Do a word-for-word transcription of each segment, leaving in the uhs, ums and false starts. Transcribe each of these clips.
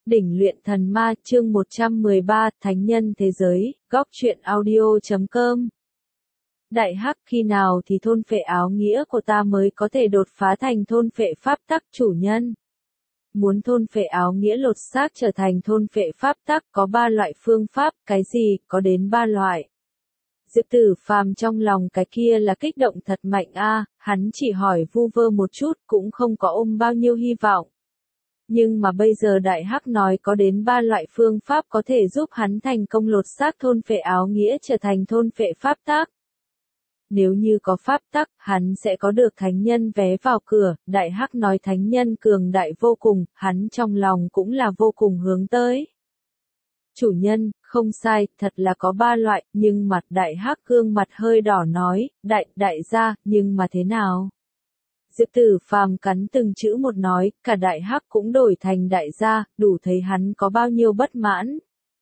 Đỉnh luyện thần ma chương một trăm mười ba Thánh nhân thế giới, góc truyện audio chấm com. Đại Hắc, khi nào thì thôn phệ áo nghĩa của ta mới có thể đột phá thành thôn phệ pháp tắc chủ nhân? Muốn thôn phệ áo nghĩa lột xác trở thành thôn phệ pháp tắc có ba loại phương pháp, cái gì, có đến ba loại. Diệp Tử Phàm trong lòng cái kia là kích động thật mạnh a, hắn chỉ hỏi vu vơ một chút cũng không có ôm bao nhiêu hy vọng. Nhưng mà bây giờ Đại Hắc nói có đến ba loại phương pháp có thể giúp hắn thành công lột xác thôn phệ áo nghĩa trở thành thôn phệ pháp tắc. Nếu như có pháp tắc, hắn sẽ có được thánh nhân vé vào cửa. Đại Hắc nói thánh nhân cường đại vô cùng, hắn trong lòng cũng là vô cùng hướng tới. Chủ nhân, không sai, thật là có ba loại, nhưng mặt Đại Hắc gương mặt hơi đỏ nói, đại, đại gia, nhưng mà thế nào? Diệp Tử Phàm cắn từng chữ một nói, cả Đại Hắc cũng đổi thành đại gia, đủ thấy hắn có bao nhiêu bất mãn.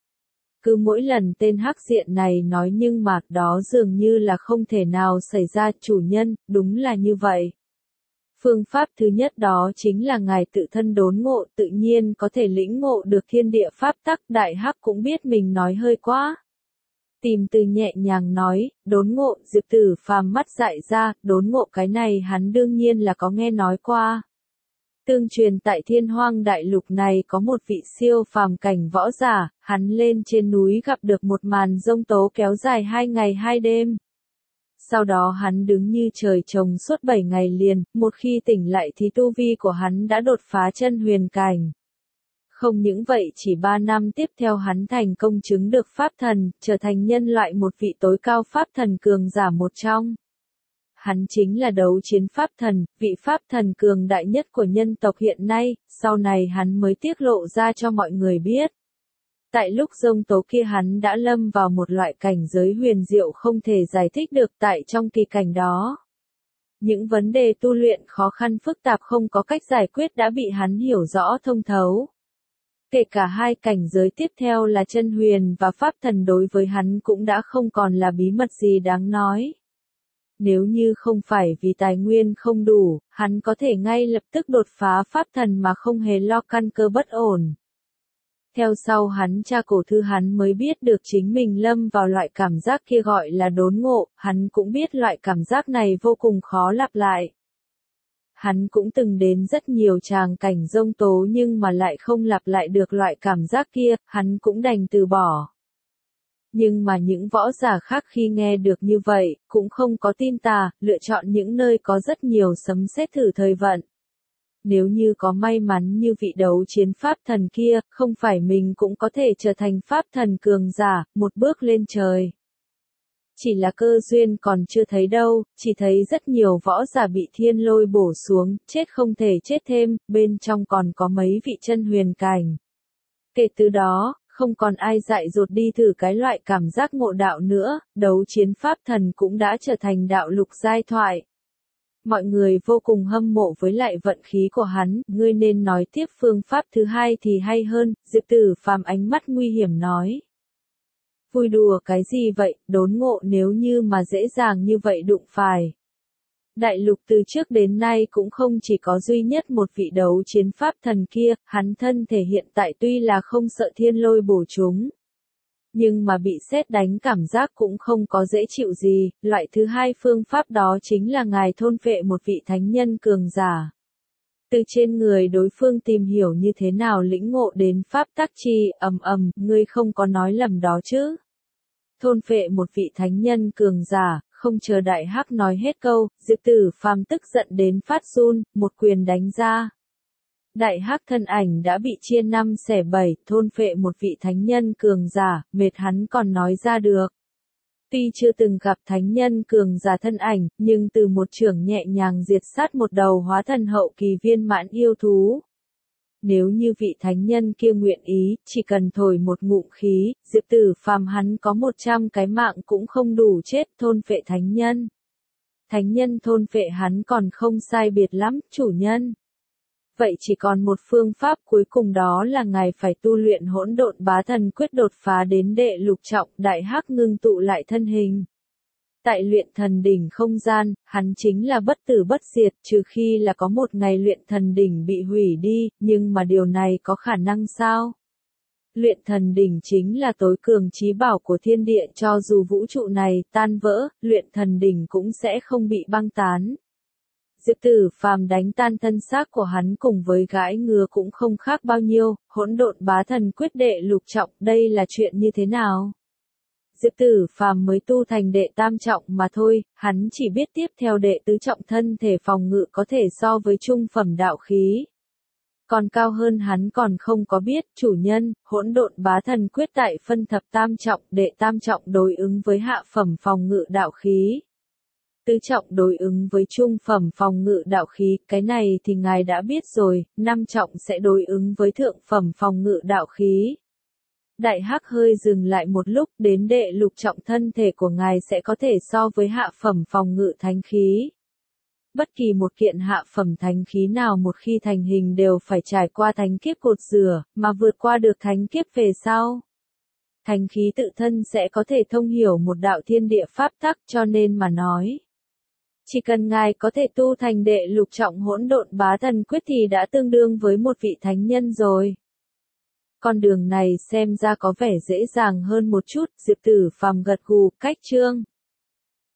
Cứ mỗi lần tên Hắc diện này nói nhưng mà đó dường như là không thể nào xảy ra, chủ nhân, đúng là như vậy. Phương pháp thứ nhất đó chính là ngài tự thân đốn ngộ, tự nhiên có thể lĩnh ngộ được thiên địa pháp tắc. Đại Hắc cũng biết mình nói hơi quá. Tìm từ nhẹ nhàng nói, đốn ngộ. Diệp Tử Phàm mắt dại ra, đốn ngộ cái này hắn đương nhiên là có nghe nói qua. Tương truyền tại Thiên Hoang đại lục này có một vị siêu phàm cảnh võ giả, hắn lên trên núi gặp được một màn giông tố kéo dài hai ngày hai đêm. Sau đó hắn đứng như trời trồng suốt bảy ngày liền, một khi tỉnh lại thì tu vi của hắn đã đột phá chân huyền cảnh. Không những vậy, chỉ ba năm tiếp theo hắn thành công chứng được pháp thần, trở thành nhân loại một vị tối cao pháp thần cường giả một trong. Hắn chính là đấu chiến pháp thần, vị pháp thần cường đại nhất của nhân tộc hiện nay, sau này hắn mới tiết lộ ra cho mọi người biết. Tại lúc giông tố kia hắn đã lâm vào một loại cảnh giới huyền diệu không thể giải thích được, tại trong kỳ cảnh đó. Những vấn đề tu luyện khó khăn phức tạp không có cách giải quyết đã bị hắn hiểu rõ thông thấu. Kể cả hai cảnh giới tiếp theo là chân huyền và pháp thần đối với hắn cũng đã không còn là bí mật gì đáng nói. Nếu như không phải vì tài nguyên không đủ, hắn có thể ngay lập tức đột phá pháp thần mà không hề lo căn cơ bất ổn. Theo sau hắn tra cổ thư hắn mới biết được chính mình lâm vào loại cảm giác kia gọi là đốn ngộ, hắn cũng biết loại cảm giác này vô cùng khó lặp lại. Hắn cũng từng đến rất nhiều tràng cảnh giông tố nhưng mà lại không lặp lại được loại cảm giác kia, hắn cũng đành từ bỏ. Nhưng mà những võ giả khác khi nghe được như vậy, cũng không có tin tà, lựa chọn những nơi có rất nhiều sấm sét thử thời vận. Nếu như có may mắn như vị đấu chiến pháp thần kia, không phải mình cũng có thể trở thành pháp thần cường giả, một bước lên trời. Chỉ là cơ duyên còn chưa thấy đâu, chỉ thấy rất nhiều võ giả bị thiên lôi bổ xuống, chết không thể chết thêm, bên trong còn có mấy vị chân huyền cảnh. Kể từ đó, không còn ai dại dột đi thử cái loại cảm giác ngộ đạo nữa, đấu chiến pháp thần cũng đã trở thành đạo lục giai thoại. Mọi người vô cùng hâm mộ với lại vận khí của hắn, ngươi nên nói tiếp phương pháp thứ hai thì hay hơn, Diệp Tử Phàm ánh mắt nguy hiểm nói. Vui đùa cái gì vậy, đốn ngộ nếu như mà dễ dàng như vậy đụng phải. Đại lục từ trước đến nay cũng không chỉ có duy nhất một vị đấu chiến pháp thần kia, hắn thân thể hiện tại tuy là không sợ thiên lôi bổ chúng. Nhưng mà bị sét đánh cảm giác cũng không có dễ chịu gì, loại thứ hai phương pháp đó chính là ngài thôn phệ một vị thánh nhân cường giả. Từ trên người đối phương tìm hiểu như thế nào lĩnh ngộ đến pháp tắc chi, ầm ầm, ngươi không có nói lầm đó chứ. Thôn phệ một vị thánh nhân cường giả, không chờ Đại Hắc nói hết câu, Diệp Tử Phàm tức giận đến phát run, một quyền đánh ra. Đại Hắc thân ảnh đã bị chia năm xẻ bảy, thôn phệ một vị thánh nhân cường giả, mệt hắn còn nói ra được. Tuy chưa từng gặp thánh nhân cường giả thân ảnh, nhưng từ một chưởng nhẹ nhàng diệt sát một đầu hóa thần hậu kỳ viên mãn yêu thú. Nếu như vị thánh nhân kia nguyện ý, chỉ cần thổi một ngụm khí, Diệp Tử Phàm hắn có một trăm cái mạng cũng không đủ chết, thôn phệ thánh nhân. Thánh nhân thôn phệ hắn còn không sai biệt lắm, chủ nhân. Vậy chỉ còn một phương pháp cuối cùng đó là ngài phải tu luyện hỗn độn bá thần quyết đột phá đến đệ lục trọng. Đại Hắc ngưng tụ lại thân hình. Tại luyện thần đỉnh không gian, hắn chính là bất tử bất diệt, trừ khi là có một ngày luyện thần đỉnh bị hủy đi, nhưng mà điều này có khả năng sao? Luyện thần đỉnh chính là tối cường chí bảo của thiên địa, cho dù vũ trụ này tan vỡ, luyện thần đỉnh cũng sẽ không bị băng tán. Diệp Tử Phàm đánh tan thân xác của hắn cùng với gãi ngứa cũng không khác bao nhiêu, hỗn độn bá thần quyết đệ lục trọng, đây là chuyện như thế nào? Diệp Tử Phàm mới tu thành đệ tam trọng mà thôi, hắn chỉ biết tiếp theo đệ tứ trọng thân thể phòng ngự có thể so với trung phẩm đạo khí. Còn cao hơn hắn còn không có biết, chủ nhân, hỗn độn bá thần quyết tại phân thập tam trọng, đệ tam trọng đối ứng với hạ phẩm phòng ngự đạo khí. Tứ trọng đối ứng với trung phẩm phòng ngự đạo khí, cái này thì ngài đã biết rồi, năm trọng sẽ đối ứng với thượng phẩm phòng ngự đạo khí. Đại Hắc hơi dừng lại một lúc, đến đệ lục trọng thân thể của ngài sẽ có thể so với hạ phẩm phòng ngự thánh khí. Bất kỳ một kiện hạ phẩm thánh khí nào một khi thành hình đều phải trải qua thánh kiếp cột rửa, mà vượt qua được thánh kiếp về sau. Thánh khí tự thân sẽ có thể thông hiểu một đạo thiên địa pháp tắc, cho nên mà nói. Chỉ cần ngài có thể tu thành đệ lục trọng hỗn độn bá thần quyết thì đã tương đương với một vị thánh nhân rồi. Con đường này xem ra có vẻ dễ dàng hơn một chút, Diệp Tử Phàm gật gù, cách chương.